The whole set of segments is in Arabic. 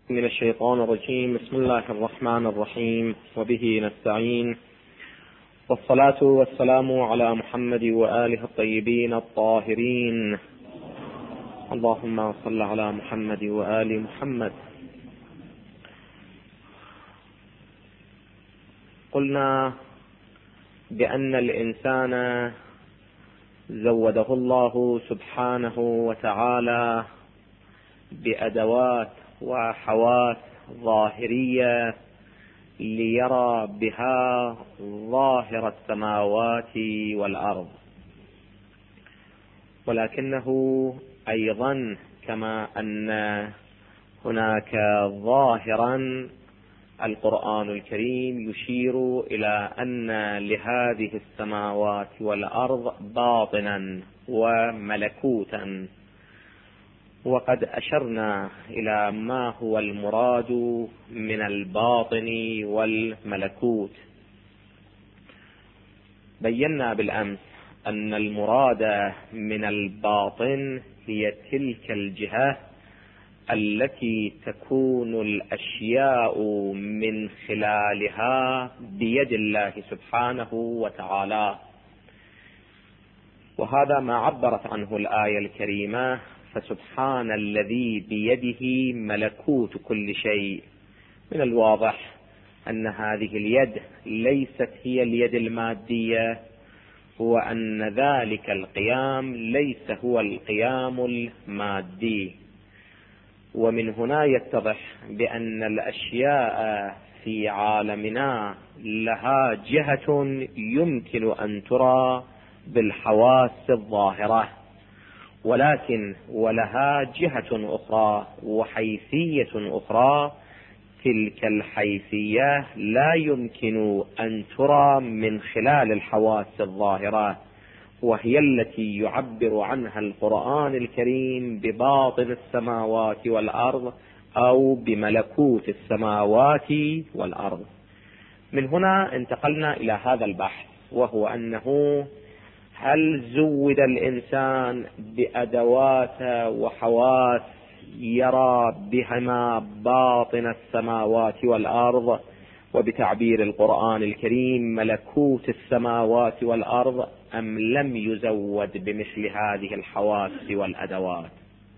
من الشيطان الرجيم. بسم الله الرحمن الرحيم، وبه نستعين، والصلاة والسلام على محمد وآله الطيبين الطاهرين. اللهم صل على محمد وآل محمد. قلنا بأن الإنسان زوده الله سبحانه وتعالى بأدوات وحواس ظاهرية ليرى بها ظاهر السماوات والأرض، ولكنه أيضا كما أن هناك ظاهرا القرآن الكريم يشير إلى أن لهذه السماوات والأرض باطنا وملكوتا، وقد أشرنا إلى ما هو المراد من الباطن والملكوت. بينا بالأمس أن المراد من الباطن هي تلك الجهة التي تكون الأشياء من خلالها بيد الله سبحانه وتعالى، وهذا ما عبرت عنه الآية الكريمة: فسبحان الذي بيده ملكوت كل شيء. من الواضح أن هذه اليد ليست هي اليد المادية، وأن ذلك القيام ليس هو القيام المادي. ومن هنا يتضح بأن الأشياء في عالمنا لها جهة يمكن أن ترى بالحواس الظاهرة، ولكن ولها جهة أخرى وحيثية أخرى. تلك الحيثية لا يمكن أن ترى من خلال الحواس الظاهرة، وهي التي يعبر عنها القرآن الكريم بباطن السماوات والأرض أو بملكوت السماوات والأرض. من هنا انتقلنا إلى هذا البحث، وهو أنه هل زود الإنسان بأدوات وحواس يرى بهما باطن السماوات والأرض، وبتعبير القرآن الكريم ملكوت السماوات والأرض، أم لم يزود بمثل هذه الحواس والأدوات؟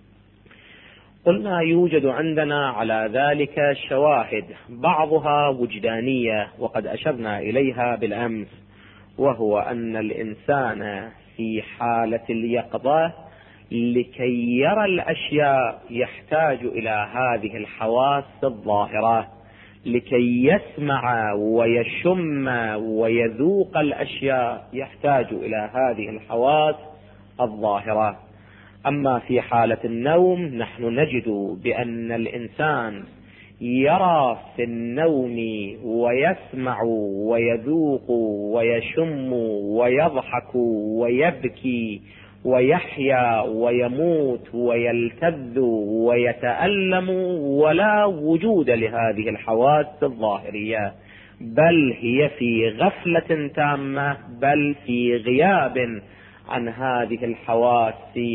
قلنا يوجد عندنا على ذلك شواهد، بعضها وجدانية وقد أشرنا إليها بالأمس، وهو أن الإنسان في حالة اليقظة لكي يرى الأشياء يحتاج إلى هذه الحواس الظاهرة، لكي يسمع ويشم ويذوق الأشياء يحتاج إلى هذه الحواس الظاهرة. أما في حالة النوم نحن نجد بأن الإنسان يرى في النوم ويسمع ويذوق ويشم ويضحك ويبكي ويحيا ويموت ويلتذ ويتألم، ولا وجود لهذه الحواس الظاهرية، بل هي في غفلة تامة، بل في غياب عن هذه الحواس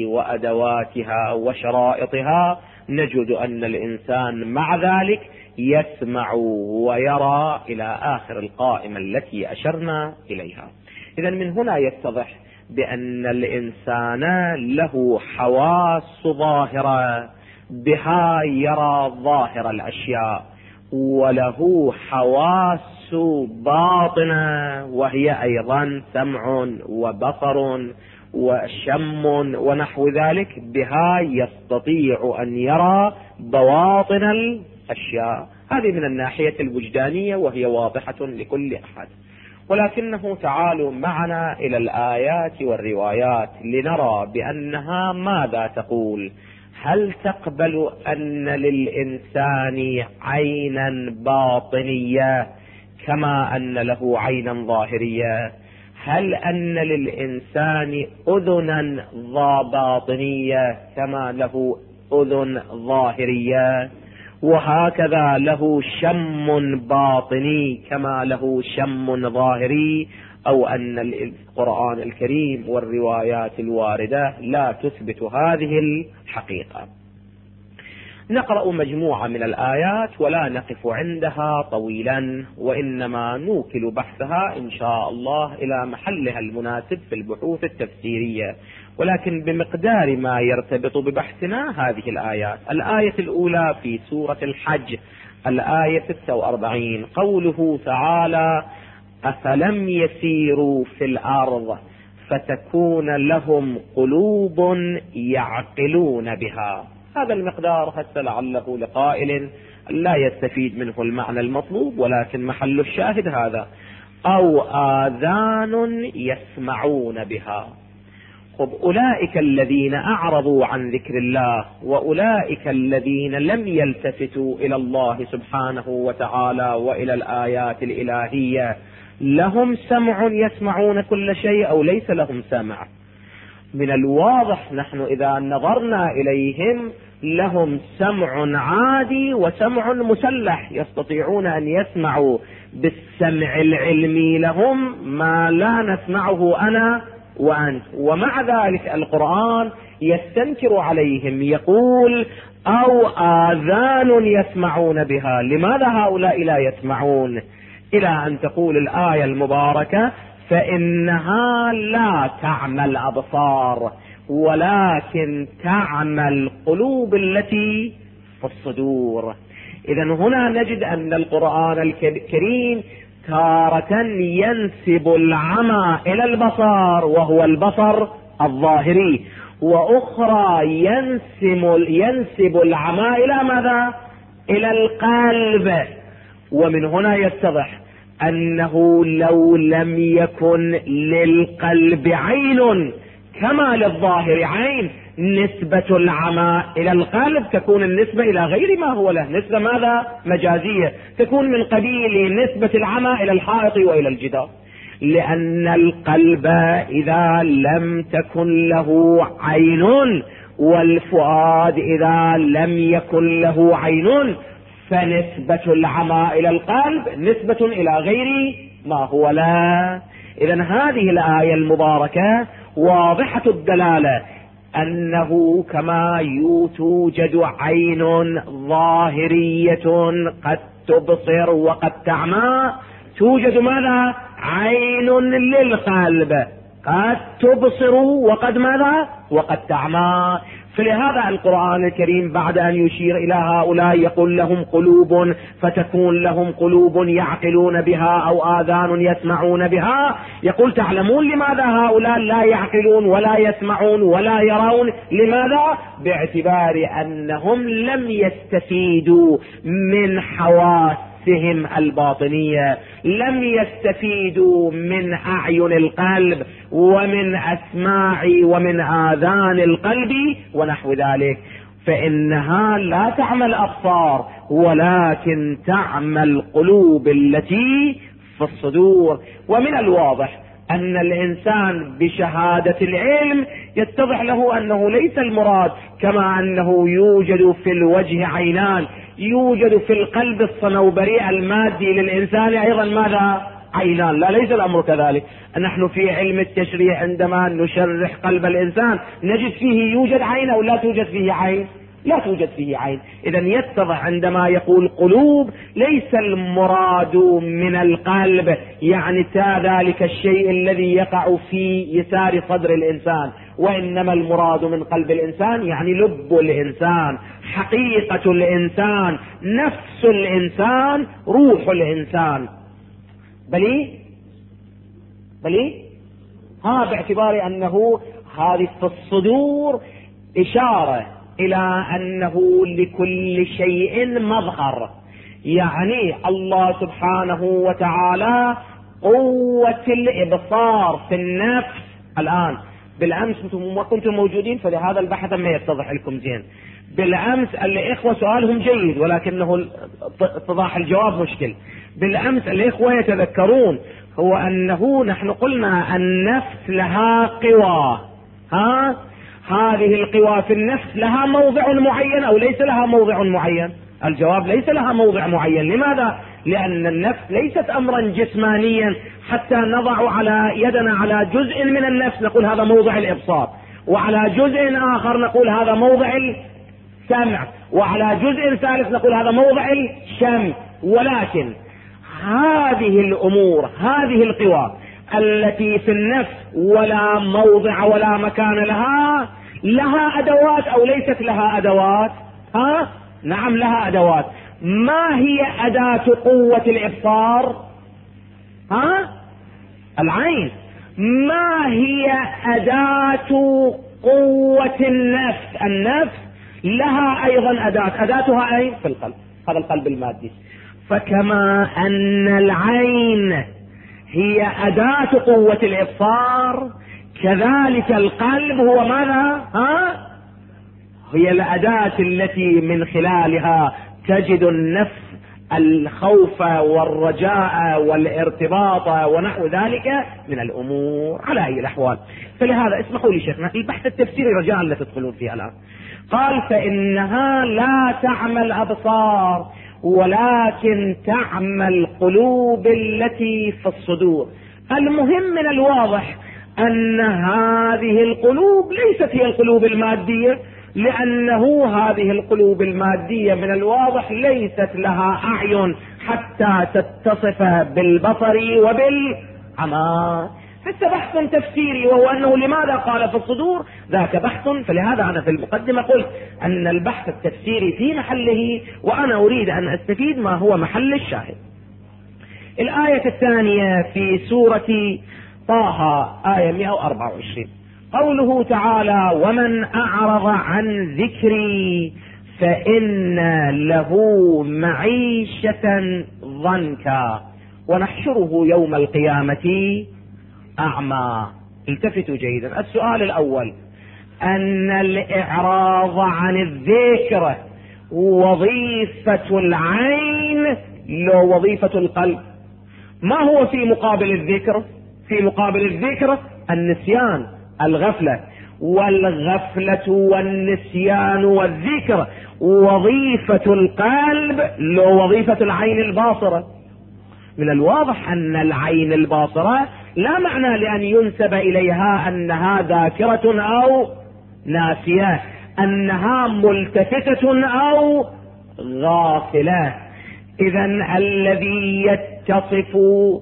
وأدواتها وشرائطها. نجد أن الإنسان مع ذلك يسمع ويرى إلى آخر القائمة التي أشرنا إليها. إذن من هنا يتضح بأن الإنسان له حواس ظاهرة بها يرى ظاهر الأشياء، وله حواس باطنة وهي أيضا سمع وبصر وشم ونحو ذلك، بها يستطيع أن يرى بواطن الأشياء. هذه من الناحية الوجدانية وهي واضحة لكل أحد. ولكنه تعالوا معنا إلى الآيات والروايات لنرى بأنها ماذا تقول. هل تقبل أن للإنسان عينا باطنية كما أن له عينا ظاهرية؟ هل أن للإنسان أذنا باطنية كما له أذن ظاهرية؟ وهكذا له شم باطني كما له شم ظاهري؟ أو أن القرآن الكريم والروايات الواردة لا تثبت هذه الحقيقة؟ نقرأ مجموعة من الآيات ولا نقف عندها طويلا، وإنما نوكل بحثها إن شاء الله إلى محلها المناسب في البحوث التفسيرية، ولكن بمقدار ما يرتبط ببحثنا هذه الآيات. الآية الأولى في سورة الحج، الآية 46، قوله تعالى: أفلم يسيروا في الأرض فتكون لهم قلوب يعقلون بها. هذا المقدار هسه لعله لقائل لا يستفيد منه المعنى المطلوب، ولكن محل الشاهد هذا: أو آذان يسمعون بها. أولئك الذين أعرضوا عن ذكر الله، وأولئك الذين لم يلتفتوا إلى الله سبحانه وتعالى وإلى الآيات الإلهية، لهم سمع يسمعون كل شيء أو ليس لهم سمع؟ من الواضح نحن إذا نظرنا إليهم لهم سمع عادي وسمع مسلح، يستطيعون أن يسمعوا بالسمع العلمي لهم ما لا نسمعه أنا وأنت، ومع ذلك القرآن يستنكر عليهم، يقول: أو آذان يسمعون بها. لماذا هؤلاء لا يسمعون؟ إلى أن تقول الآية المباركة: فإنها لا تعمى الأبصار ولكن تعمى القلوب التي في الصدور. إذن هنا نجد أن القرآن الكريم تارة ينسب العمى إلى البصر وهو البصر الظاهري، وأخرى ينسب العمى إلى ماذا؟ إلى القلب. ومن هنا يتضح أنه لو لم يكن للقلب عين كما للظاهر عين، نسبة العمى إلى القلب تكون النسبة إلى غير ما هو له، نسبة ماذا؟ مجازية، تكون من قبيل نسبة العمى إلى الحائط وإلى الجدار، لأن القلب إذا لم تكن له عين والفؤاد إذا لم يكن له عين فنسبة العمى إلى القلب نسبة إلى غير ما هو له. إذن هذه الآية المباركة واضحة الدلالة أنه كما توجد عين ظاهرية قد تبصر وقد تعمى، توجد ماذا؟ عين للقلب قد تبصر وقد ماذا؟ وقد تعمى. فلهذا القرآن الكريم بعد أن يشير إلى هؤلاء يقول: لهم قلوب فتكون لهم قلوب يعقلون بها أو آذان يسمعون بها، يقول: تعلمون لماذا هؤلاء لا يعقلون ولا يسمعون ولا يرون؟ لماذا؟ باعتبار أنهم لم يستفيدوا من حواسهم الباطنية، لم يستفيدوا من أعين القلب ومن أسماع ومن آذان القلب ونحو ذلك. فإنها لا تعمى الأبصار ولكن تعمى القلوب التي في الصدور. ومن الواضح أن الإنسان بشهادة العلم يتضح له أنه ليس المراد كما أنه يوجد في الوجه عينان، يوجد في القلب الصنوبري المادي للإنسان أيضا ماذا؟ عينان. لا، ليس الأمر كذلك. نحن في علم التشريح عندما نشرح قلب الإنسان نجد فيه يوجد عين أو لا توجد فيه عين؟ لا توجد فيه عين. إذن يتضح عندما يقول قلوب ليس المراد من القلب يعني ذلك الشيء الذي يقع في يسار صدر الإنسان، وإنما المراد من قلب الإنسان يعني لب الإنسان، حقيقة الإنسان، نفس الإنسان، روح الإنسان. بلي باعتبار أنه هذه في الصدور إشارة إلى أنه لكل شيء مظهر، يعني الله سبحانه وتعالى قوة الإبصار في النفس. الآن بالأمس أنتم ما كنتم موجودين فلهذا البحث ما يتضح لكم زين. بالأمس الإخوة سؤالهم جيد ولكنه اتضاح الجواب مشكل. بالأمس الإخوة يتذكرون هو أنه نحن قلنا النفس لها قوى، هذه القوى في النفس لها موضع معين أو ليس لها موضع معين؟ الجواب ليس لها موضع معين. لماذا؟ لأن النفس ليست أمرا جسمانيا حتى نضع على يدنا على جزء من النفس نقول هذا موضع الإبصار، وعلى جزء آخر نقول هذا موضع السمع، وعلى جزء ثالث نقول هذا موضع الشمس. ولكن هذه الأمور، هذه القوى التي في النفس ولا موضع ولا مكان لها، لها أدوات أو ليست لها أدوات؟ نعم لها أدوات. ما هي أداة قوة الإبصار؟ العين. ما هي أداة قوة النفس؟ النفس لها أيضا أداة، أداتها أين؟ في القلب، هذا القلب المادي. فكما أن العين هي أداة قوة الإبصار، كذلك القلب هو ماذا؟ هي الأداة التي من خلالها تجد النفس الخوف والرجاء والارتباط ونحو ذلك من الأمور على أي الأحوال. فلهذا اسمحوا لي شيخنا البحث التفسيري رجاء لا تدخلون فيه الآن. قال فإنها لا تعمى الأبصار ولكن تعمى القلوب التي في الصدور. المهم من الواضح أن هذه القلوب ليست هي القلوب المادية، لأنه هذه القلوب المادية من الواضح ليست لها أعين حتى تتصف بالبصر وبالعمى. حتى بحث تفسيري، وهو أنه لماذا قال في الصدور، ذاك بحث. فلهذا أنا في المقدمة قلت أن البحث التفسيري في محله، وأنا أريد أن أستفيد ما هو محل الشاهد. الآية الثانية في سورة طه آية 124 قوله تعالى ومن أعرض عن ذكري فإن له معيشة ضنكا ونحشره يوم القيامة أعمى. التفتوا جيدا. السؤال الأول أن الإعراض عن الذكر وظيفة العين لو وظيفة القلب. ما هو في مقابل الذكر؟ في مقابل الذكر النسيان، الغفلة. والغفلة والنسيان والذكر وظيفة القلب لو وظيفة العين الباصرة. من الواضح أن العين الباصرة لا معنى لأن ينسب إليها أنها ذاكرة أو ناسية، أنها ملتفتة أو غافلة. إذن الذي يتصف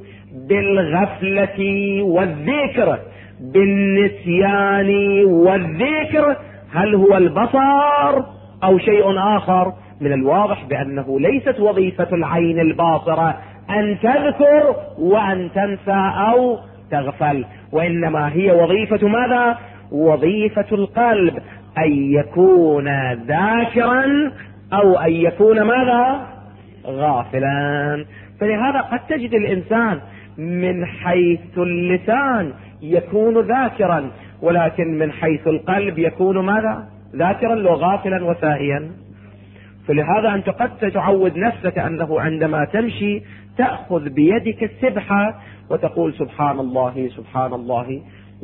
بالغفلة والذكر بالنسيان والذكر هل هو البصر أو شيء آخر؟ من الواضح بأنه ليست وظيفة العين الباصرة أن تذكر وأن تنسى أو تغفل، وإنما هي وظيفة ماذا؟ وظيفة القلب أن يكون ذاكرا أو أن يكون ماذا؟ غافلا. فلهذا قد تجد الإنسان من حيث اللسان يكون ذاكرا، ولكن من حيث القلب يكون ماذا؟ ذاكرا وغافلا وساهيا. فلهذا أنت قد تعود نفسك أنه عندما تمشي تأخذ بيدك السبحة وتقول سبحان الله سبحان الله،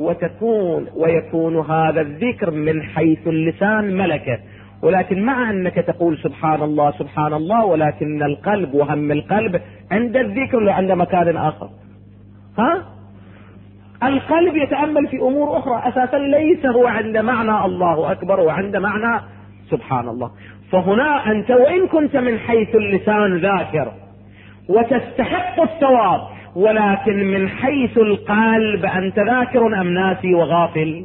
ويكون هذا الذكر من حيث اللسان ملكة، ولكن مع أنك تقول سبحان الله سبحان الله ولكن القلب وهم القلب عند الذكر وعند مكان آخر. القلب يتأمل في أمور أخرى أساسا ليس هو عند معنى الله أكبر وعند معنى سبحان الله. فهنا أنت وإن كنت من حيث اللسان ذاكر وتستحق الثواب، ولكن من حيث القلب أنت ذاكر أم ناسي وغافل؟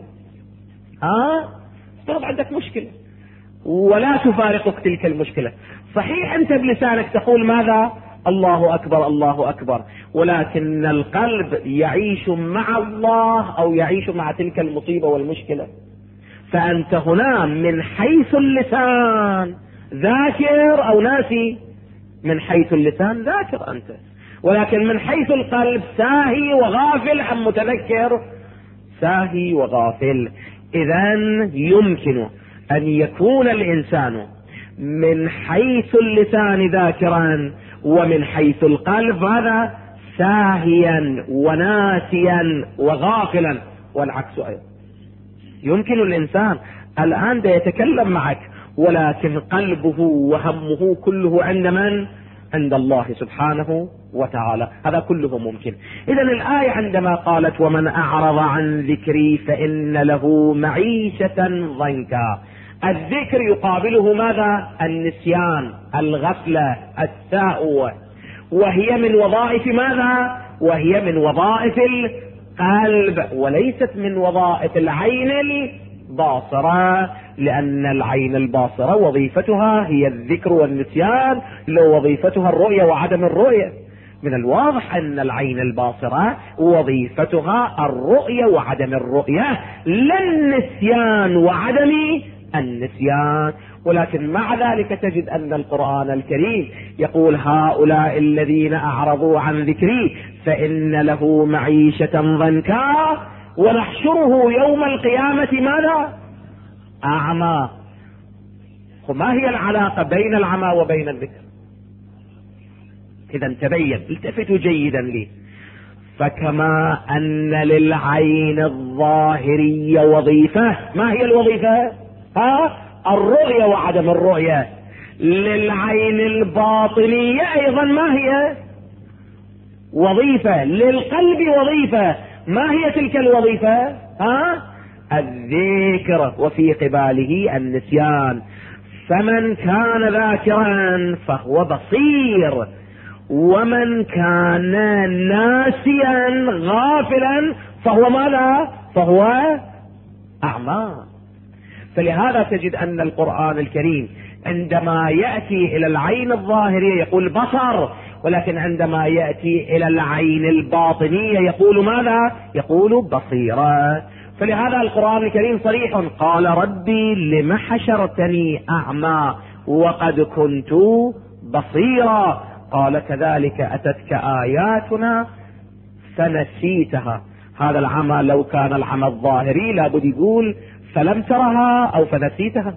طب عندك مشكلة ولا تفارقك تلك المشكلة. صحيح أنت بلسانك تقول ماذا؟ الله أكبر الله أكبر، ولكن القلب يعيش مع الله أو يعيش مع تلك المصيبة والمشكلة. فأنت هنا من حيث اللسان ذاكر أو ناسي؟ من حيث اللسان ذاكر أنت، ولكن من حيث القلب ساهي وغافل أم متذكر؟ ساهي وغافل. إذن يمكن أن يكون الإنسان من حيث اللسان ذاكرا ومن حيث القلب هذا ساهيا وناسيا وغافلا، والعكس أيضا. يمكن الإنسان الآن يتكلم معك ولكن قلبه وهمه كله عند من؟ عند الله سبحانه وتعالى. هذا كله ممكن. إذن الآية عندما قالت ومن أعرض عن ذكري فإن له معيشة ضنكا، الذكر يقابله ماذا؟ النسيان، الغفلة، السهو، وهي من وظائف ماذا؟ وهي من وظائف القلب وليست من وظائف العين الباصرة، لأن العين الباصرة وظيفتها هي الذكر والنسيان، لو وظيفتها الرؤية وعدم الرؤية. من الواضح أن العين الباصرة وظيفتها الرؤية وعدم الرؤية، لا النسيان وعدم النسيان. ولكن مع ذلك تجد أن القرآن الكريم يقول هؤلاء الذين أعرضوا عن ذكري فإن له معيشة ضنكا ونحشره يوم القيامة ماذا؟ أعمى. وما هي العلاقة بين العمى وبين الذكر؟ إذا تبين، التفتوا جيدا لي. فكما أن للعين الظاهرية وظيفة، ما هي الوظيفة؟ الرؤية وعدم الرؤية. للعين الباطنية أيضا ما هي؟ وظيفة. للقلب وظيفة، ما هي تلك الوظيفة؟ الذكر، وفي قباله النسيان. فمن كان ذاكرا فهو بصير، ومن كان ناسيا غافلا فهو ماذا؟ فهو أعمى. فلهذا تجد أن القرآن الكريم عندما يأتي إلى العين الظاهرية يقول بصر، ولكن عندما يأتي إلى العين الباطنية يقول ماذا؟ يقول بصيرة. فلهذا القرآن الكريم صريح، قال ربي لم حشرتني أعمى وقد كنت بصيرا. قال كذلك أتتك آياتنا فنسيتها. هذا العمى لو كان العمى الظاهري لابد يقول فلم ترها أو فنسيتها،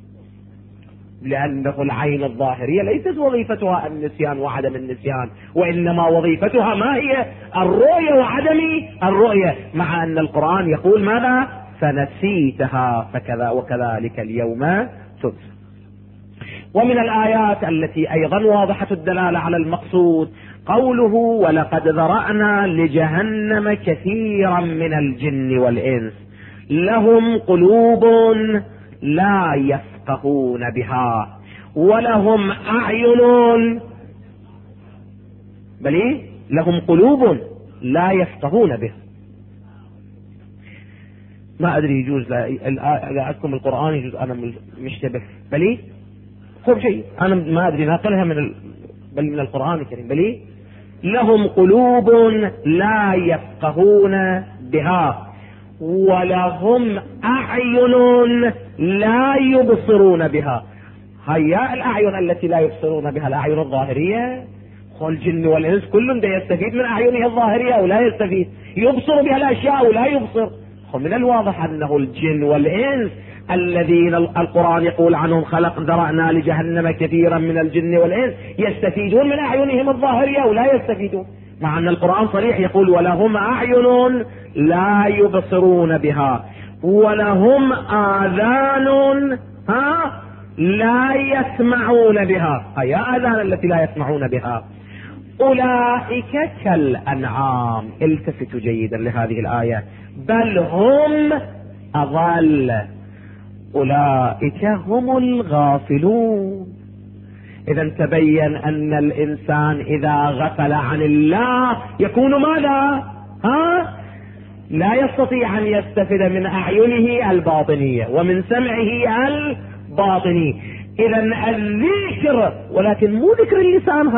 لأنه العين الظاهرية ليست وظيفتها النسيان وعدم النسيان، وإنما وظيفتها ما هي؟ الرؤية وعدم الرؤية، مع أن القرآن يقول ماذا؟ فنسيتها فكذا وكذلك اليوم تنسى. ومن الآيات التي أيضا واضحة الدلالة على المقصود قوله ولقد ذرأنا لجهنم كثيرا من الجن والإنس لهم قلوب لا يفقهون بها ولهم أعين بل لهم قلوب لا يفقهون بها. ما أدري يجوز لا أذكر القرآن يجوز أنا مشتبه بل خب شيء أنا ما أدري ناقلها بل من القرآن الكريم. بل لهم قلوب لا يفقهون بها ولهم أعين لا يبصرون بها. هيا الأعين التي لا يبصرون بها الأعين الظاهرية، الجن والإنس كل ده يستفيد من أعينه الظاهرية أو لا يستفيد؟ يبصر بها الأشياء أو لا يبصر؟ من الواضح أنه الجن والإنس الذين القرآن يقول عنهم خلق ذرأنا لجهنم كثيرا من الجن والإنس يستفيدون من أعينهم الظاهرية أو لا يستفيدون، مع أن القرآن صريح يقول ولهم أعين لا يبصرون بها ولهم آذان لا يسمعون بها. هي آذان التي لا يسمعون بها. أولئك كالأنعام. التفتوا جيدا لهذه الآية، بل هم أضل أولئك هم الغافلون. إذا تبين أن الإنسان إذا غفل عن الله يكون ماذا؟ لا يستطيع أن يستفيد من أعينه الباطنية ومن سمعه الباطني. إذا الذكر، ولكن مو ذكر اللسان،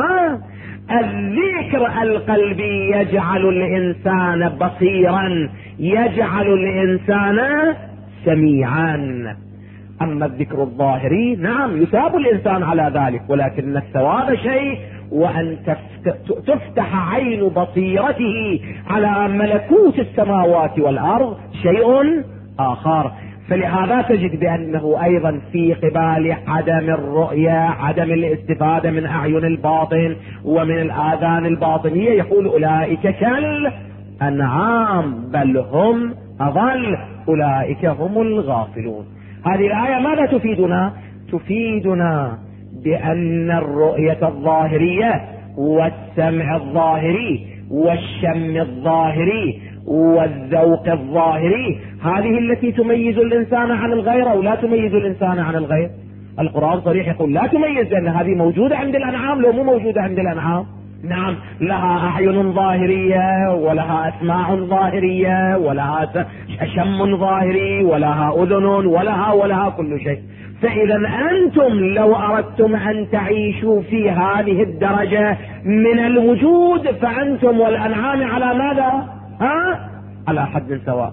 الذكر القلبي يجعل الإنسان بصيرا، يجعل الإنسان سميعا. أما الذكر الظاهري نعم يثاب الإنسان على ذلك، ولكن الثواب شيء، وأن تفتح عين بصيرته على ملكوت السماوات والأرض شيء آخر. فلهذا تجد بأنه أيضا في قبال عدم الرؤية، عدم الاستفادة من أعين الباطن ومن الآذان الباطنية يقول أولئك كالأنعام بل هم أضل أولئك هم الغافلون. هذه الآية ماذا تفيدنا؟ تفيدنا بأن الرؤية الظاهرية والسمع الظاهري والشم الظاهري والذوق الظاهري، هذه التي تميز الإنسان عن الغير أو لا تميز الإنسان عن الغير؟ القرآن صريح يقول لا تميز، لأن هذه موجودة عند الأنعام. لو مو موجودة عند الأنعام، نعم لها أعين ظاهرية ولها أسماع ظاهرية ولها شم ظاهري ولها أذن ولها كل شيء. فإذا أنتم لو أردتم أن تعيشوا في هذه الدرجة من الوجود فأنتم والأنعام على ماذا؟ على حد سواء،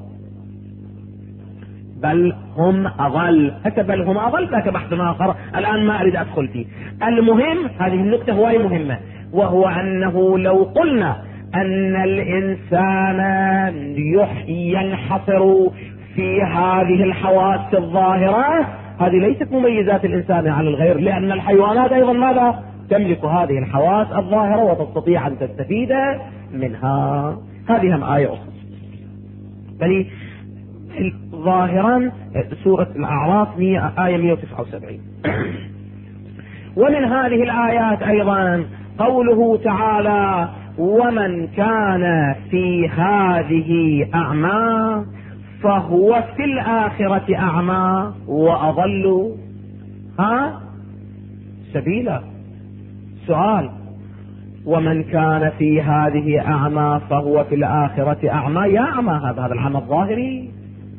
بل هم أضل. بل هم أضل ذاك بحث آخر الآن ما أريد أدخل فيه. المهم هذه النقطة هواي مهمة، وهو أنه لو قلنا أن الإنسان ينحصر في هذه الحواس الظاهرة، هذه ليست مميزات الإنسان عن الغير، لأن الحيوانات أيضا ماذا؟ تملك هذه الحواس الظاهرة وتستطيع أن تستفيد منها. هذه هم آية أخرى. بل ظاهرا سورة الأعراف آية 179. ومن هذه الآيات أيضا قوله تعالى ومن كان في هذه أعمى فهو في الآخرة أعمى وأضل سبيلا. سؤال: ومن كان في هذه أعمى فهو في الآخرة أعمى، يا أعمى هذا العمى الظاهري،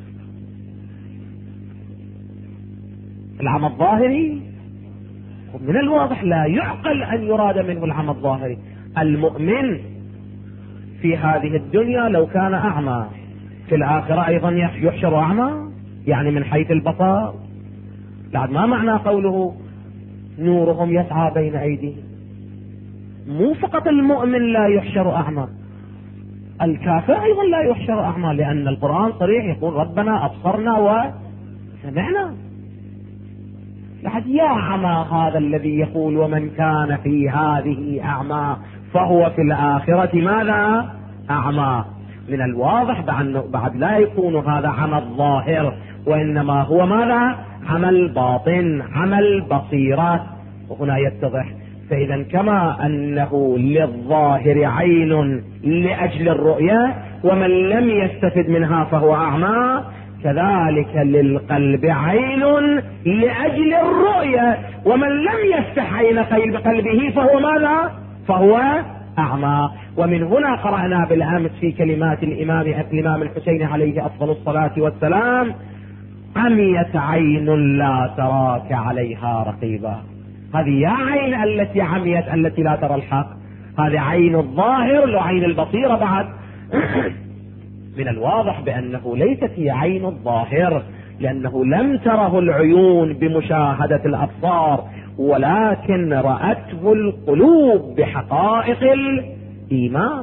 العمى الظاهري من الواضح لا يعقل أن يراد منه العمى الظاهري. المؤمن في هذه الدنيا لو كان أعمى في الآخرة أيضا يحشر أعمى، يعني من حيث البصر. بعد ما معنى قوله نورهم يسعى بين أيديهم؟ مو فقط المؤمن لا يحشر أعمى، الكافر أيضا لا يحشر أعمى، لأن القرآن صريح يقول ربنا أبصرنا وسمعنا. لحد يا عمى هذا الذي يقول ومن كان في هذه أعمى فهو في الآخرة ماذا؟ أعمى. من الواضح بعد لا يكون هذا عمى الظاهر، وإنما هو ماذا؟ عمى الباطن، عمى البصيرة. وهنا يتضح. فإذا كما أنه للظاهر عين لأجل الرؤية ومن لم يستفد منها فهو أعمى، كذلك للقلب عين لأجل الرؤية ومن لم يفتح عين قلبه فهو ماذا؟ فهو أعمى. ومن هنا قرأنا بالأمس في كلمات الإمام الحسين عليه أفضل الصلاة والسلام: عميت عين لا تراك عليها رقيبا. هذه يا عين التي عميت التي لا ترى الحق، هذه عين الظاهر لو عين البصيرة بعد. من الواضح بأنه ليست هي عين الظاهر، لأنه لم تره العيون بمشاهدة الأبصار، ولكن رأته القلوب بحقائق الإيمان،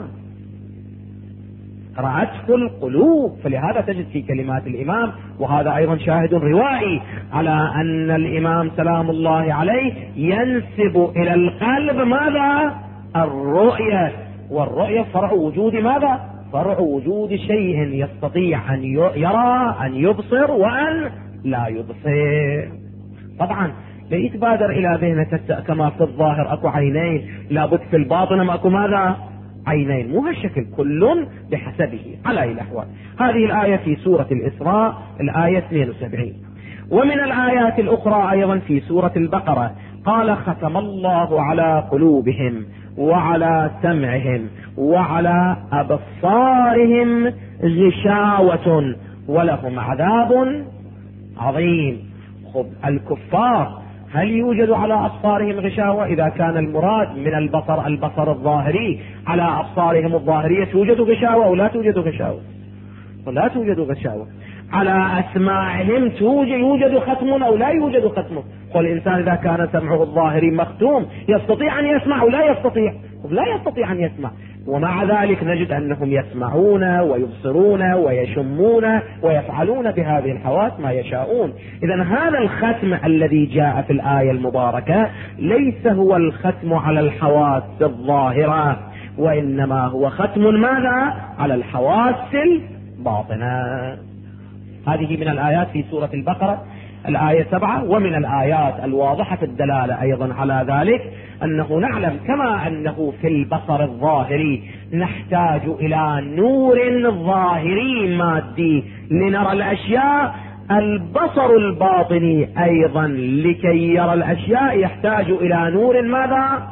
رأته القلوب. فلهذا تجد في كلمات الإمام، وهذا أيضا شاهد روائي على أن الإمام سلام الله عليه ينسب إلى القلب ماذا؟ الرؤية. والرؤية فرع وجود ماذا؟ فرع وجود شيء يستطيع أن يرى، أن يبصر، وأن لا يبصر. طبعا لا يتبادر إلى ذهنك كما في الظاهر أكو عينين، لابد في الباطن أكو ماذا؟ عينين. مو هالشكل، كل بحسبه على أي الأحوال. هذه الآية في سورة الإسراء الآية 72. ومن الآيات الأخرى أيضا في سورة البقرة قال ختم الله على قلوبهم وعلى سمعهم وعلى أبصارهم غشاوة ولهم عذاب عظيم. خب الكفار هل يوجد على أبصارهم غشاوة؟ إذا كان المراد من البصر الظاهري على أبصارهم الظاهرية توجد غشاوة أو لا توجد غشاوة؟ ولا توجد غشاوة. على أسماعهم يوجد ختم أو لا يوجد ختم؟ والإنسان إذا كان سمعه الظاهري مختوم يستطيع أن يسمع ولا يستطيع؟ لا يستطيع أن يسمع. ومع ذلك نجد أنهم يسمعون ويبصرون ويشمون ويفعلون بهذه الحواس ما يشاءون. إذن هذا الختم الذي جاء في الآية المباركة ليس هو الختم على الحواس الظاهرة، وإنما هو ختم ماذا؟ على الحواس الباطنة. هذه من الآيات في سورة البقرة الآية 7. ومن الآيات الواضحة الدلالة أيضا على ذلك أنه نعلم كما أنه في البصر الظاهري نحتاج إلى نور ظاهري مادي لنرى الأشياء، البصر الباطني أيضا لكي يرى الأشياء يحتاج إلى نور ماذا؟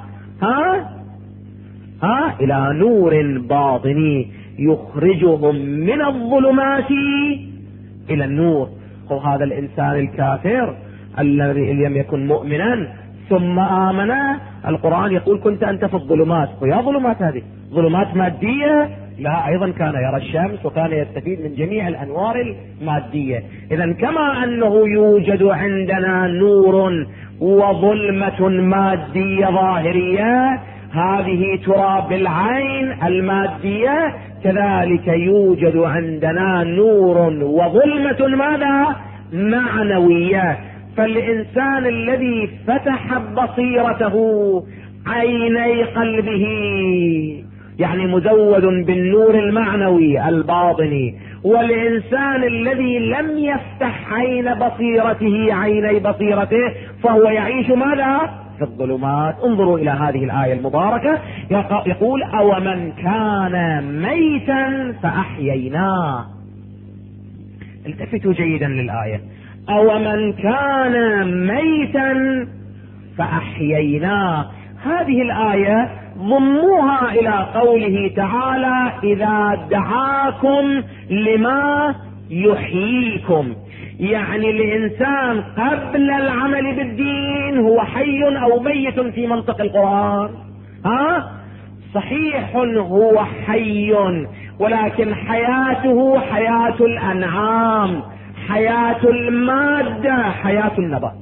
إلى نور باطني يخرجهم من الظلمات إلى النور. وهذا الإنسان الكافر الذي لم يكن مؤمنا ثم آمن، القرآن يقول كنت أنت في الظلمات، ويا ظلمات هذه ظلمات مادية؟ لا، أيضا كان يرى الشمس وكان يستفيد من جميع الأنوار المادية. إذا كما أنه يوجد عندنا نور وظلمة مادية ظاهرية هذه ترى بالعين المادية، كذلك يوجد عندنا نور وظلمة ماذا؟ معنوية. فالإنسان الذي فتح بصيرته عيني قلبه يعني مزود بالنور المعنوي الباطني، والإنسان الذي لم يفتح عيني بصيرته فهو يعيش ماذا؟ في الظلمات. انظروا إلى هذه الآية المباركة، يقول أومن كان ميتا فأحييناه. التفتوا جيدا للآية، أومن كان ميتا فأحييناه. هذه الآية ضموها إلى قوله تعالى إذا دعاكم لما يحييكم، يعني الإنسان قبل العمل بالدين هو حي أو ميت في منطق القرآن؟ صحيح هو حي، ولكن حياته حياة الأنعام، حياة المادة، حياة النبات.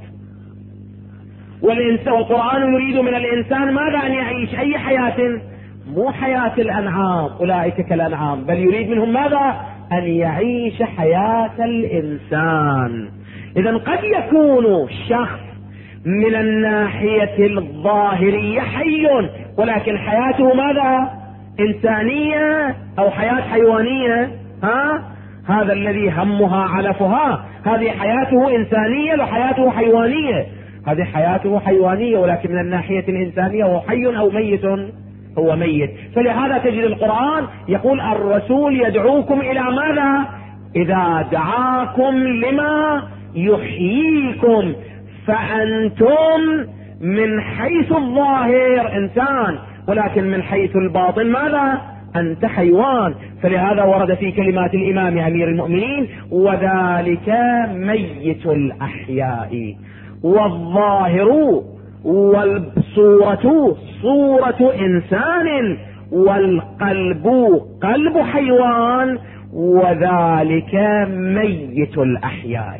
والقرآن يريد من الإنسان ماذا؟ أن يعيش أي حياة؟ مو حياة الأنعام، أولئك كالأنعام، بل يريد منهم ماذا؟ أن يعيش حياة الإنسان. إذن قد يكون شخص من الناحية الظاهرية حي، ولكن حياته ماذا؟ إنسانية أو حياة حيوانية؟ هذا الذي همها علفها، هذه حياته إنسانية وحياته حيوانية. هذه حياته حيوانية، ولكن من الناحية الإنسانية هو حي أو ميت؟ هو ميت. فلهذا تجد القرآن يقول الرسول يدعوكم إلى ماذا؟ إذا دعاكم لما يحييكم، فأنتم من حيث الظاهر إنسان، ولكن من حيث الباطن ماذا؟ أنت حيوان. فلهذا ورد في كلمات الإمام أمير المؤمنين وذلك ميت الأحياء، والظاهر والصورة صورة إنسان، والقلب قلب حيوان، وذلك ميت الأحياء.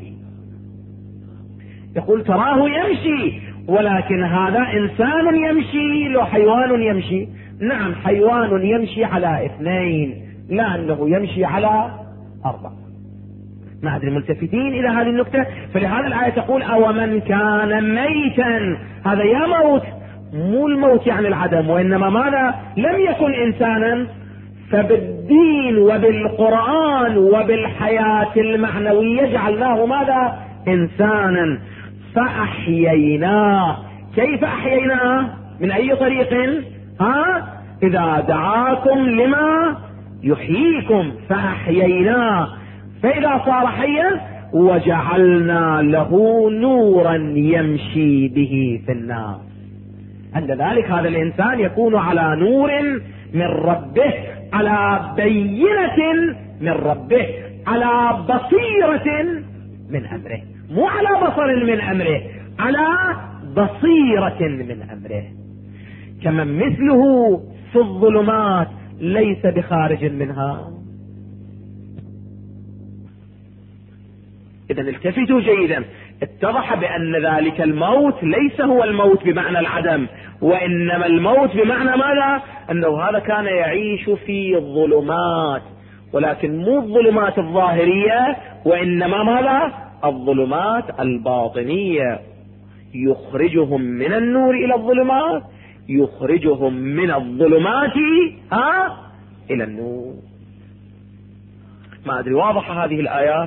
يقول تراه يمشي، ولكن هذا إنسان يمشي لو حيوان يمشي؟ نعم، حيوان يمشي على 2، لا أنه يمشي على 4. ما أدري ملتفتين إلى هذه النقطة. فلهذا الآية تقول أومن كان ميتا، هذا يا موت، مو الموت يعني العدم، وإنما ماذا؟ لم يكن إنسانا. فبالدين وبالقرآن وبالحياة المعنوية جعلناه ماذا؟ إنسانا. فأحييناه. كيف أحييناه؟ من أي طريق؟ إذا دعاكم لما يحييكم فأحييناه، فإذا صار حيا وجعلنا له نورا يمشي به في الناس. عند ذلك هذا الإنسان يكون على نور من ربه، على بينة من ربه، على بصيرة من أمره، مو على بصر من أمره، على بصيرة من أمره. كمن مثله في الظلمات ليس بخارج منها. إذن التفتوا جيدا، اتضح بأن ذلك الموت ليس هو الموت بمعنى العدم، وإنما الموت بمعنى ماذا؟ أنه هذا كان يعيش في الظلمات، ولكن مو الظلمات الظاهرية، وإنما ماذا؟ الظلمات الباطنية. يخرجهم من النور إلى الظلمات، يخرجهم من الظلمات إلى النور. ما أدري واضحة هذه الآيات؟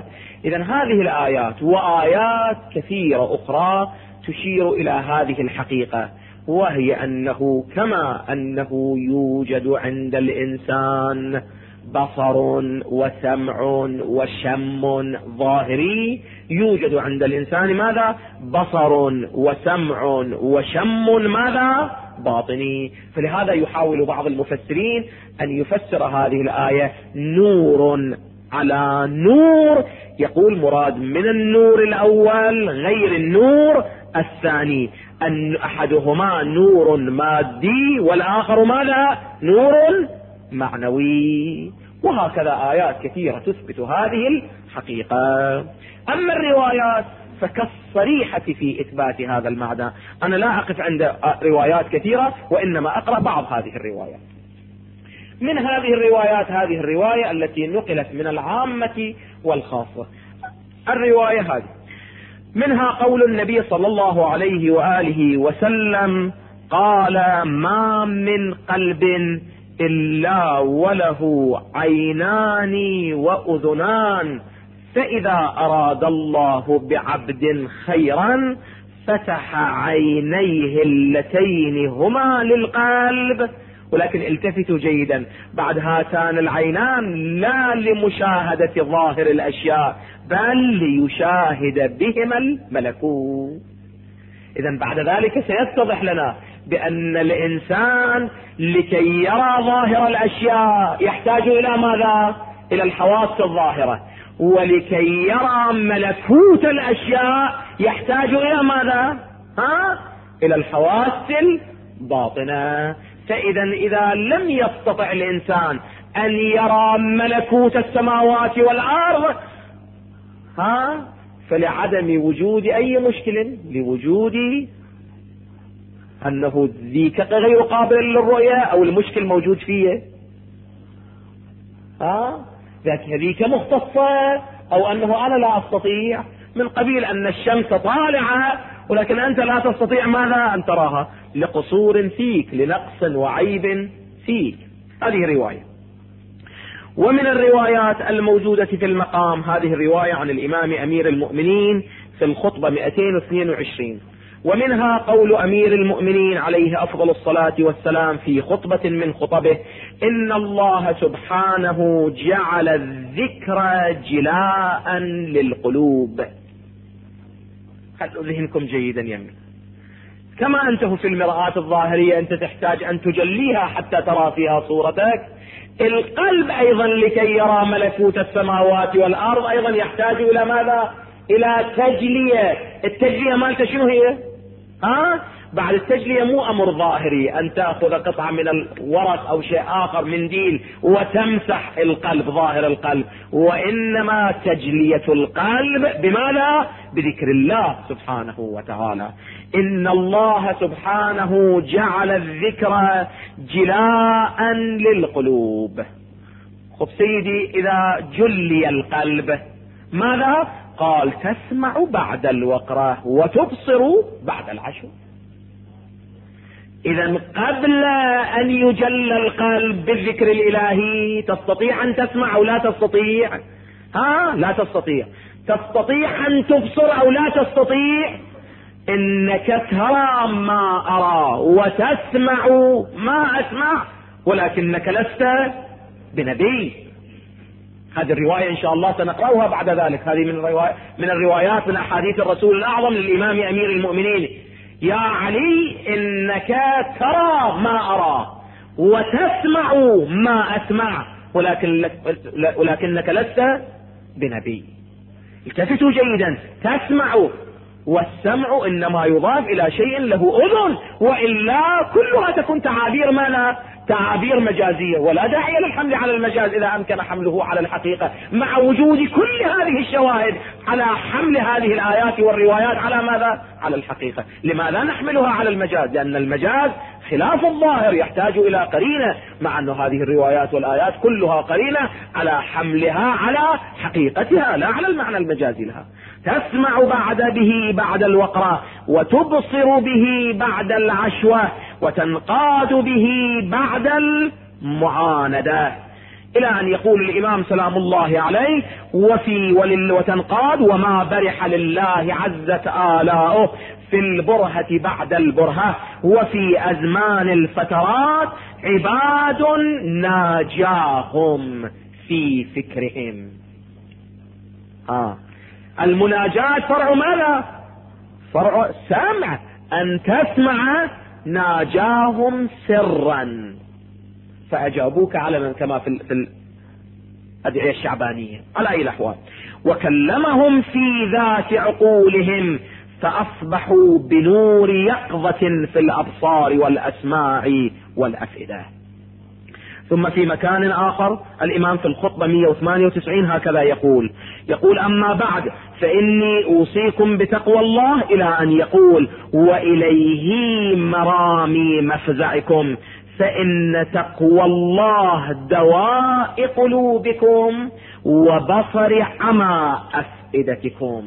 إذن هذه الآيات وآيات كثيرة أخرى تشير إلى هذه الحقيقة، وهي أنه كما أنه يوجد عند الإنسان بصر وسمع وشم ظاهري، يوجد عند الإنسان ماذا؟ بصر وسمع وشم ماذا؟ باطني. فلهذا يحاول بعض المفسرين أن يفسر هذه الآية نور على نور، يقول مراد من النور الأول غير النور الثاني، أن أحدهما نور مادي والآخر ماذا؟ نور معنوي. وهكذا آيات كثيرة تثبت هذه الحقيقة. أما الروايات فكالصريحة في إثبات هذا المعنى. أنا لا أقف عند روايات كثيرة، وإنما أقرأ بعض هذه الروايات. من هذه الروايات هذه الرواية التي نقلت من العامة والخاصة. الرواية هذه منها قول النبي صلى الله عليه وآله وسلم قال: ما من قلب إلا وله عينان وأذنان، فإذا أراد الله بعبد خيرا فتح عينيه اللتين هما للقلب. ولكن التفتوا جيدا، بعد هاتان العينان لا لمشاهدة ظاهر الأشياء بل ليشاهد بهما الملكوت. إذن بعد ذلك سيتضح لنا بأن الإنسان لكي يرى ظاهر الأشياء يحتاج إلى ماذا؟ إلى الحواس الظاهرة، ولكي يرى ملكوت الأشياء يحتاج إلى ماذا؟ إلى الحواس الباطنة. فإذا لم يستطع الإنسان أن يرى ملكوت السماوات والأرض فلعدم وجود أي مشكل، لوجود أنه ذيك غير قابل للرؤية أو المشكل موجود فيه، ذيك مختصة، أو أنه أنا لا أستطيع، من قبيل أن الشمس طالعة ولكن أنت لا تستطيع ماذا؟ أن تراها لقصور فيك، لنقص وعيب فيك. هذه رواية. ومن الروايات الموجودة في المقام هذه الرواية عن الإمام أمير المؤمنين في الخطبة 222، ومنها قول أمير المؤمنين عليه أفضل الصلاة والسلام في خطبة من خطبه: إن الله سبحانه جعل الذكر جلاء للقلوب. خلوا ذهنكم جيدا يمين. كما أنته في المرآة الظاهرية أنت تحتاج أن تجليها حتى ترى فيها صورتك، القلب أيضا لكي يرى ملكوت السماوات والأرض أيضا يحتاج إلى ماذا؟ إلى تجلية. التجلية مالته شنو هي؟ بعد التجلية مو أمر ظاهري أن تأخذ قطعة من الورق أو شيء آخر منديل وتمسح القلب ظاهر القلب، وإنما تجلية القلب بماذا؟ بذكر الله سبحانه وتعالى. إن الله سبحانه جعل الذكر جلاء للقلوب. خب سيدي، إذا جلي القلب ماذا؟ قال: تسمع بعد الوقرة وتبصر بعد العشو. إذا قبل أن يجلى القلب بالذكر الإلهي تستطيع أن تسمع أو لا تستطيع؟ لا تستطيع. تستطيع أن تبصر أو لا تستطيع؟ إنك ترى ما أرى وتسمع ما أسمع، ولكنك لست بنبي. هذه الرواية إن شاء الله سنقرأها بعد ذلك. هذه من الروايات من أحاديث الرسول الأعظم للإمام أمير المؤمنين: يا علي إنك ترى ما أرى وتسمع ما أسمع، ولكنك لست بنبي. التفتوا جيدا، تسمع، والسمع إنما يضاف إلى شيء له أذن، وإلا كلها تكون تعابير ماذا؟ تعابير مجازية، ولا داعي للحمل على المجاز إذا أمكن حمله على الحقيقة، مع وجود كل هذه الشواهد على حمل هذه الآيات والروايات على ماذا؟ على الحقيقة. لماذا نحملها على المجاز؟ لأن المجاز خلاف الظاهر يحتاج إلى قرينة، مع أن هذه الروايات والآيات كلها قرينة على حملها على حقيقتها لا على المعنى المجازي لها. تسمع به بعد الوقرة، وتبصر به بعد العشوة، وتنقاد به بعد المعاندة. إلى أن يقول الإمام سلام الله عليه وتنقاد وما برح لله عزت آلاؤه في البرهة بعد البرهة وفي أزمان الفترات عباد ناجاهم في فكرهم. المناجاة فرع ماذا؟ فرع سمع، أن تسمع ناجاهم سرا فأجابوك علنا كما في الأدعية الشعبانية على أي الأحوال. وكلمهم في ذات عقولهم فأصبحوا بنور يقظة في الأبصار والأسماع والأفئدة. ثم في مكان آخر الإمام في الخطبة 198 هكذا يقول أما بعد فإني أوصيكم بتقوى الله إلى أن يقول وإليه مرامي مفزعكم فإن تقوى الله دواء قلوبكم وبصر عمى أفئدتكم.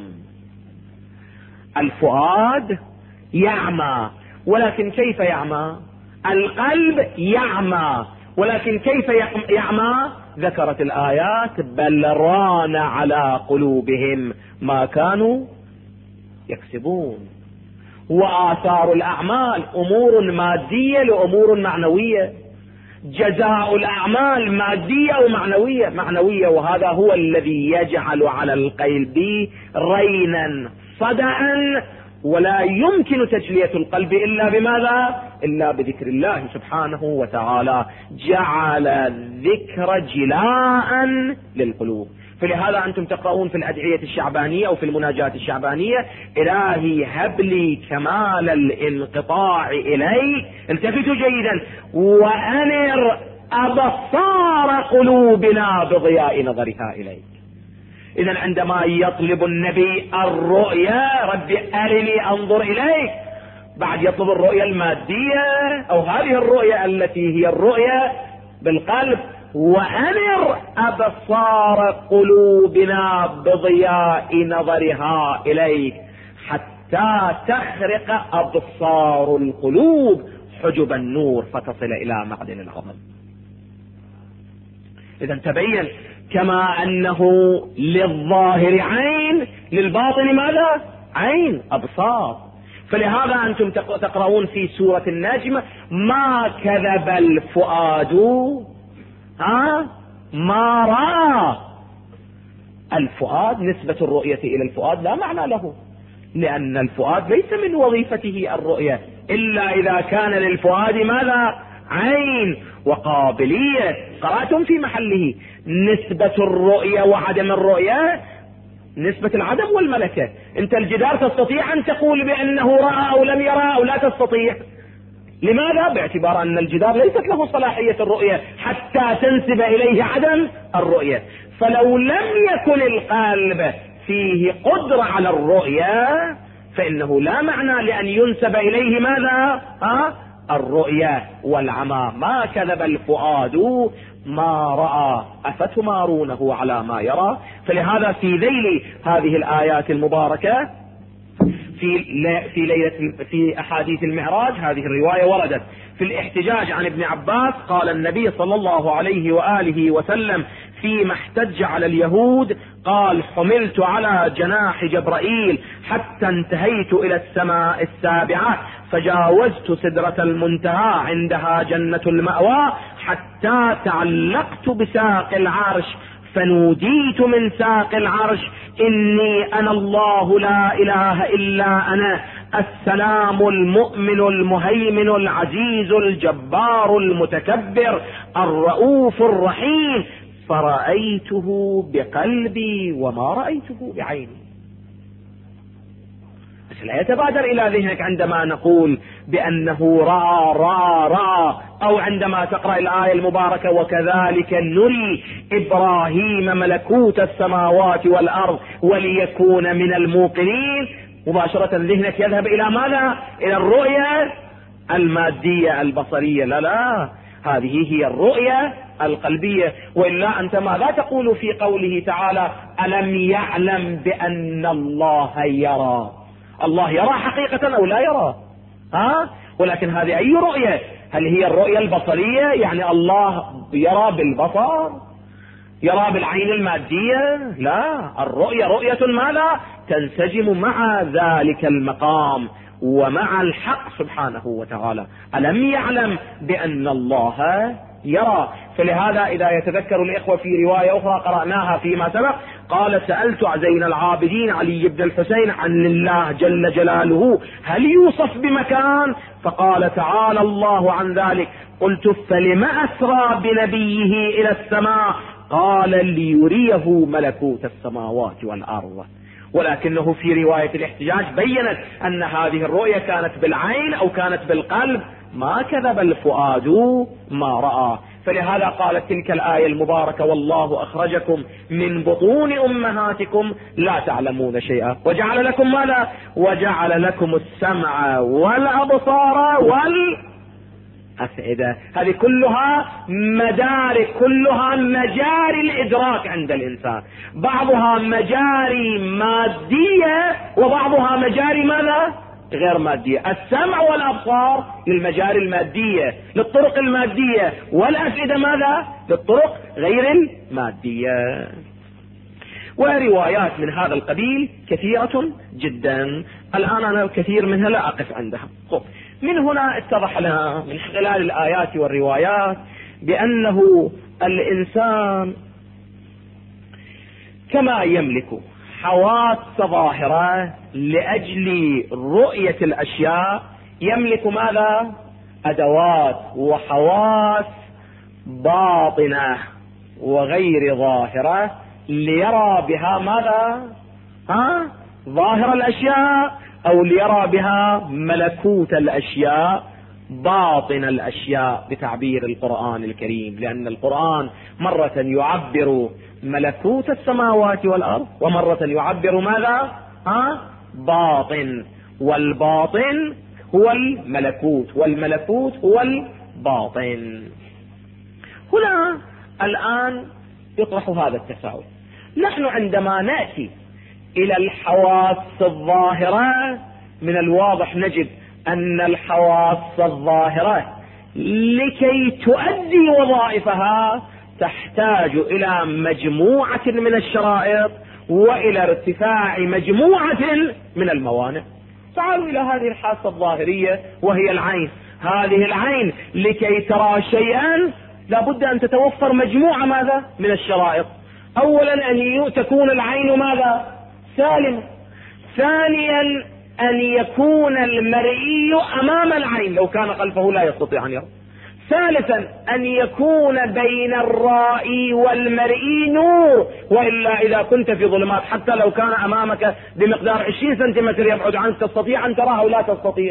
الفؤاد يعمى، ولكن كيف يعمى؟ القلب يعمى، ولكن كيف يعمى؟ ذكرت الآيات بل ران على قلوبهم ما كانوا يكسبون. وآثار الأعمال أمور مادية لأمور معنوية، جزاء الأعمال مادية ومعنوية، وهذا هو الذي يجعل على القلب رينا صدعا، ولا يمكن تجلية القلب إلا بماذا؟ إلا بذكر الله سبحانه وتعالى. جعل الذكر جلاء للقلوب. فلهذا أنتم تقرؤون في الأدعية الشعبانية أو في المناجاة الشعبانية إلهي هب لي كمال الانقطاع إليك، التفتوا جيدا، وأنر أبصار قلوبنا بضياء نظرها إليك. إذا عندما يطلب النبي الرؤيا ربي أرني أنظر إليك، بعد يطلب الرؤيا المادية أو هذه الرؤيا التي هي الرؤيا بالقلب، وأنر أبصار قلوبنا بضياء نظرها إليك حتى تخرق أبصار القلوب حجب النور فتصل إلى معدن العظم. إذا تبين كما أنه للظاهر عين للباطن ماذا؟ عين، أبصار. فلهذا أنتم تقرؤون في سورة النجم ما كذب الفؤاد ما رأى. الفؤاد نسبة الرؤية إلى الفؤاد لا معنى له، لأن الفؤاد ليس من وظيفته الرؤية إلا إذا كان للفؤاد ماذا؟ عين وقابلية. قرأتم في محله نسبة الرؤية وعدم الرؤية، نسبة العدم والملكة. انت الجدار تستطيع ان تقول بانه رأى او لم يرى او لا تستطيع. لماذا؟ باعتبار ان الجدار ليست له صلاحية الرؤية حتى تنسب اليه عدم الرؤية. فلو لم يكن القلب فيه قدرة على الرؤية فانه لا معنى لان ينسب اليه ماذا؟ الرؤية والعمى. ما كذب الفؤاد ما رأى أفتمارونه على ما يرى. فلهذا في ذيل هذه الآيات المباركة في أحاديث المعراج هذه الرواية وردت في الاحتجاج عن ابن عباس قال النبي صلى الله عليه وآله وسلم فيما احتج على اليهود قال حملت على جناح جبرائيل حتى انتهيت إلى السماء السابعة فجاوزت سدرة المنتهى عندها جنة المأوى حتى تعلقت بساق العرش فنوديت من ساق العرش إني أنا الله لا إله إلا أنا السلام المؤمن المهيمن العزيز الجبار المتكبر الرؤوف الرحيم فرأيته بقلبي وما رأيته بعيني. بس لا يتبادر إلى ذهنك عندما نقول بأنه رأى أو عندما تقرأ الآية المباركة وكذلك نري إبراهيم ملكوت السماوات والأرض وليكون من الموقنين، مباشرة ذهنك يذهب إلى ماذا؟ إلى الرؤية المادية البصرية. لا هذه هي الرؤية القلبية. وإلا أنت ماذا تقول في قوله تعالى ألم يعلم بأن الله يرى؟ الله يرى حقيقة أو لا يرى؟ ولكن هذه أي رؤية؟ هل هي الرؤية البصرية يعني الله يرى بالبصر؟ يرى بالعين المادية؟ لا، الرؤية رؤية ماذا؟ تنسجم مع ذلك المقام ومع الحق سبحانه وتعالى. ألم يعلم بأن الله يرى؟ فلهذا إذا يتذكر الإخوة في رواية أخرى قرأناها فيما سبق، قال: سألت زين العابدين علي بن الحسين عن الله جل جلاله هل يوصف بمكان؟ فقال تعالى الله عن ذلك. قلت: فلم أسرى بنبيه إلى السماء؟ قال: ليريه ملكوت السماوات والأرض. ولكنه في رواية الاحتجاج بيّنت أن هذه الرؤية كانت بالعين أو كانت بالقلب. ما كذب الفؤاد ما رأى. فلهذا قالت تلك الآية المباركة: والله أخرجكم من بطون أمهاتكم لا تعلمون شيئا وجعل لكم ماذا؟ وجعل لكم السمع والأبصار والأفئدة. هذه كلها مدارك، كلها مجاري الإدراك عند الإنسان، بعضها مجاري مادية وبعضها مجاري ماذا؟ غير مادية. السمع والأبصار للمجاري المادية، للطرق المادية، والأفئدة ماذا؟ للطرق غير المادية. وروايات من هذا القبيل كثيرة جدا، الآن أنا الكثير منها لا أقف عندها. من هنا اتضح لنا من خلال الآيات والروايات بأنه الإنسان كما يملك حواس ظاهرة لأجل رؤية الأشياء، يملك ماذا؟ أدوات وحواس باطنة وغير ظاهرة ليرى بها ماذا؟ ظاهر الأشياء، أو ليرى بها ملكوت الأشياء، باطن الأشياء بتعبير القرآن الكريم. لأن القرآن مرة يعبر ملكوت السماوات والأرض، ومرة يعبر ماذا؟ باطن. والباطن هو الملكوت، والملكوت هو الباطن. هنا الآن يطرح هذا التساؤل. نحن عندما نأتي إلى الحواس الظاهرة من الواضح نجد أن الحواس الظاهرة لكي تؤدي وظائفها تحتاج إلى مجموعة من الشرائط وإلى ارتفاع مجموعة من الموانع. تعالوا إلى هذه الحاسة الظاهرية وهي العين. هذه العين لكي ترى شيئا لابد أن تتوفر مجموعة ماذا؟ من الشرائط. أولا أن تكون العين ماذا؟ سالمة. ثانيا أن يكون المرئي أمام العين، لو كان خلفه لا يستطيع أن يرى. ثالثا أن يكون بين الرائي والمرئي نور، وإلا إذا كنت في ظلمات حتى لو كان أمامك بمقدار 20 سنتيمتر يبعد عنك تستطيع أن تراه أو لا تستطيع.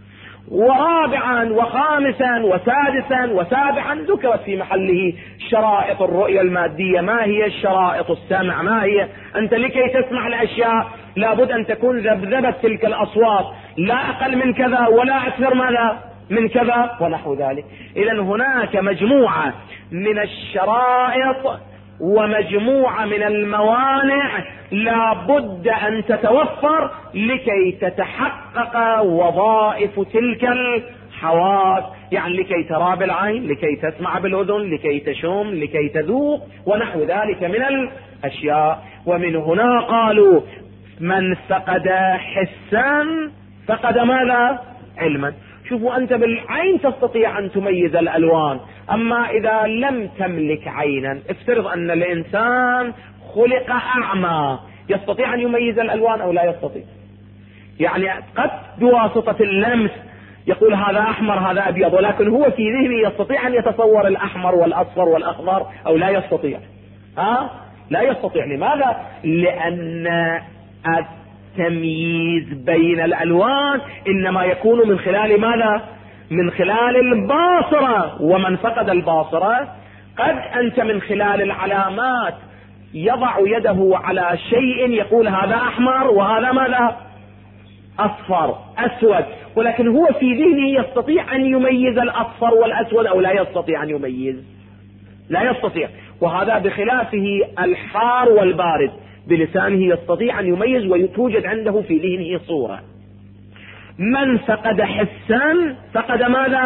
ورابعا وخامسا وسادسا وسابعا ذكرت في محله شرائط الرؤية المادية. ما هي الشرائط؟ السمع. ما هي؟ أنت لكي تسمع الأشياء لابد أن تكون ذبذبة تلك الأصوات لا أقل من كذا ولا أكثر ماذا؟ من كذا ونحو ذلك. إذن هناك مجموعة من الشرائط ومجموعة من الموانع لابد أن تتوفر لكي تتحقق وظائف تلك الحواس، يعني لكي ترى بالعين، لكي تسمع بالأذن، لكي تشم، لكي تذوق ونحو ذلك من الأشياء. ومن هنا قالوا: من فقد حسا فقد ماذا؟ علما. شوفوا، أنت بالعين تستطيع أن تميز الألوان، أما إذا لم تملك عينا، افترض أن الإنسان خلق أعمى، يستطيع أن يميز الألوان أو لا يستطيع؟ يعني قد بواسطة اللمس يقول هذا أحمر هذا أبيض، ولكن هو في ذهنه يستطيع أن يتصور الأحمر والأصفر والأخضر أو لا يستطيع؟ لا يستطيع. لماذا؟ لأن التمييز بين الألوان إنما يكون من خلال ماذا؟ من خلال الباصرة. ومن فقد الباصرة قد أنت من خلال العلامات يضع يده على شيء يقول هذا أحمر وهذا ماذا؟ أصفر أسود، ولكن هو في ذهنه يستطيع أن يميز الأصفر والأسود أو لا يستطيع أن يميز؟ لا يستطيع. وهذا بخلافه الحار والبارد، بلسانه يستطيع أن يميز وتوجد عنده في ذهنه صورة. من فقد حسا فقد ماذا؟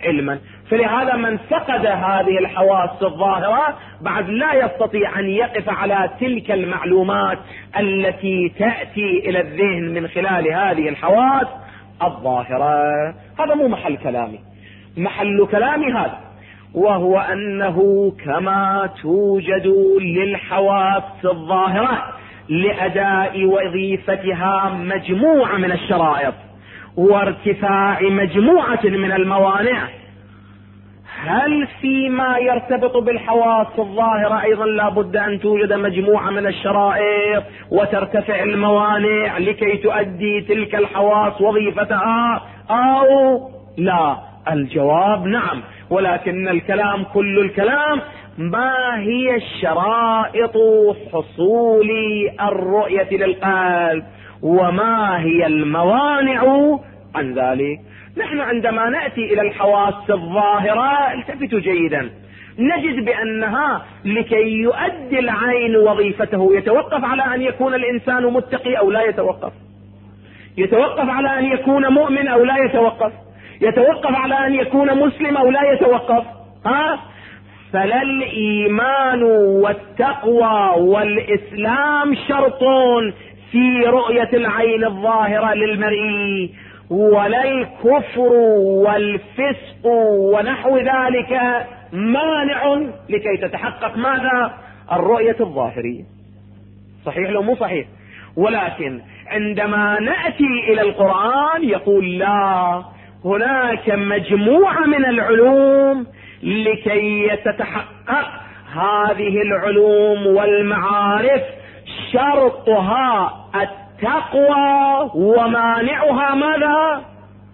علما. فلهذا من فقد هذه الحواس الظاهرة بعد لا يستطيع أن يقف على تلك المعلومات التي تأتي إلى الذهن من خلال هذه الحواس الظاهرة. هذا مو محل كلامي، محل كلامي هذا، وهو أنه كما توجد للحواس الظاهرة لأداء وظيفتها مجموعة من الشرائط وارتفاع مجموعة من الموانع، هل فيما يرتبط بالحواس الظاهرة أيضا لا بد أن توجد مجموعة من الشرائط وترتفع الموانع لكي تؤدي تلك الحواس وظيفتها أو لا؟ الجواب نعم، ولكن الكلام كل الكلام ما هي الشرائط حصول الرؤية للقلب وما هي الموانع عن ذلك. نحن عندما نأتي إلى الحواس الظاهرة التفتوا جيدا نجد بأنها لكي يؤدي العين وظيفته يتوقف على أن يكون الإنسان متقي أو لا يتوقف، يتوقف على أن يكون مؤمن أو لا يتوقف، يتوقف على أن يكون مسلم أو لا يتوقف. فلا الإيمان والتقوى والإسلام شرط في رؤية العين الظاهرة للمرئي، ولا الكفر والفسق ونحو ذلك مانع لكي تتحقق ماذا؟ الرؤية الظاهرية. صحيح لو مو صحيح؟ ولكن عندما نأتي إلى القرآن يقول لا، هناك مجموعة من العلوم لكي تتحقق هذه العلوم والمعارف شرطها التقوى ومانعها ماذا؟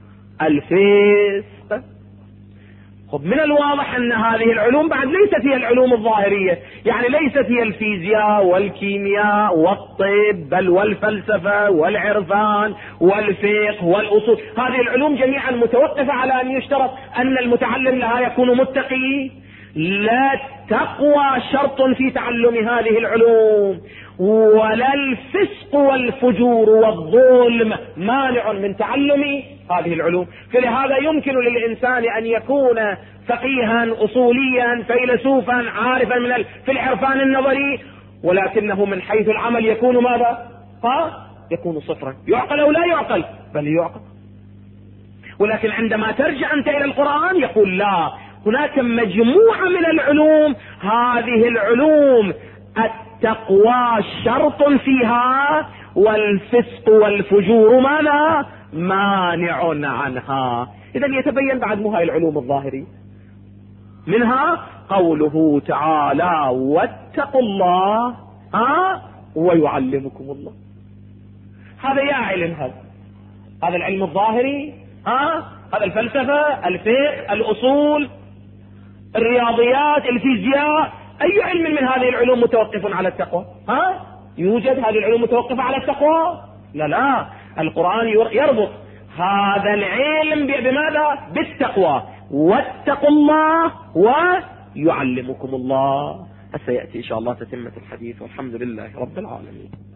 الفسق. خب من الواضح أن هذه العلوم بعد ليست هي العلوم الظاهرية، يعني ليست هي الفيزياء والكيمياء والطب بل والفلسفة والعرفان والفقه والأصول. هذه العلوم جميعا متوقفة على أن يشترط أن المتعلم لها يكون متقي. لا التقوى شرط في تعلم هذه العلوم، ولا الفسق والفجور والظلم مانع من تعلم هذه العلوم. فلهذا يمكن للإنسان أن يكون فقيها أصوليا فيلسوفا عارفا في العرفان النظري، ولكنه من حيث العمل يكون ماذا؟ يكون صفرا. يعقل أو لا يعقل؟ بل يعقل. ولكن عندما ترجع أنت إلى القرآن يقول لا، هناك مجموعة من العلوم، هذه العلوم التقوى شرط فيها والفسق والفجور ماذا؟ مانع عنها. إذا يتبين بعد هاي العلوم الظاهرية منها قوله تعالى واتقوا الله ويعلمكم الله. هذا يا علم، هذا العلم الظاهري، هذا الفلسفة، الفقه، الأصول، الرياضيات، الفيزياء، أي علم من هذه العلوم متوقف على التقوى؟ يوجد هذه العلوم متوقفة على التقوى؟ لا، القرآن يربط هذا العلم بماذا؟ بالتقوى. واتقوا الله ويعلمكم الله. سيأتي إن شاء الله تتمة الحديث، والحمد لله رب العالمين.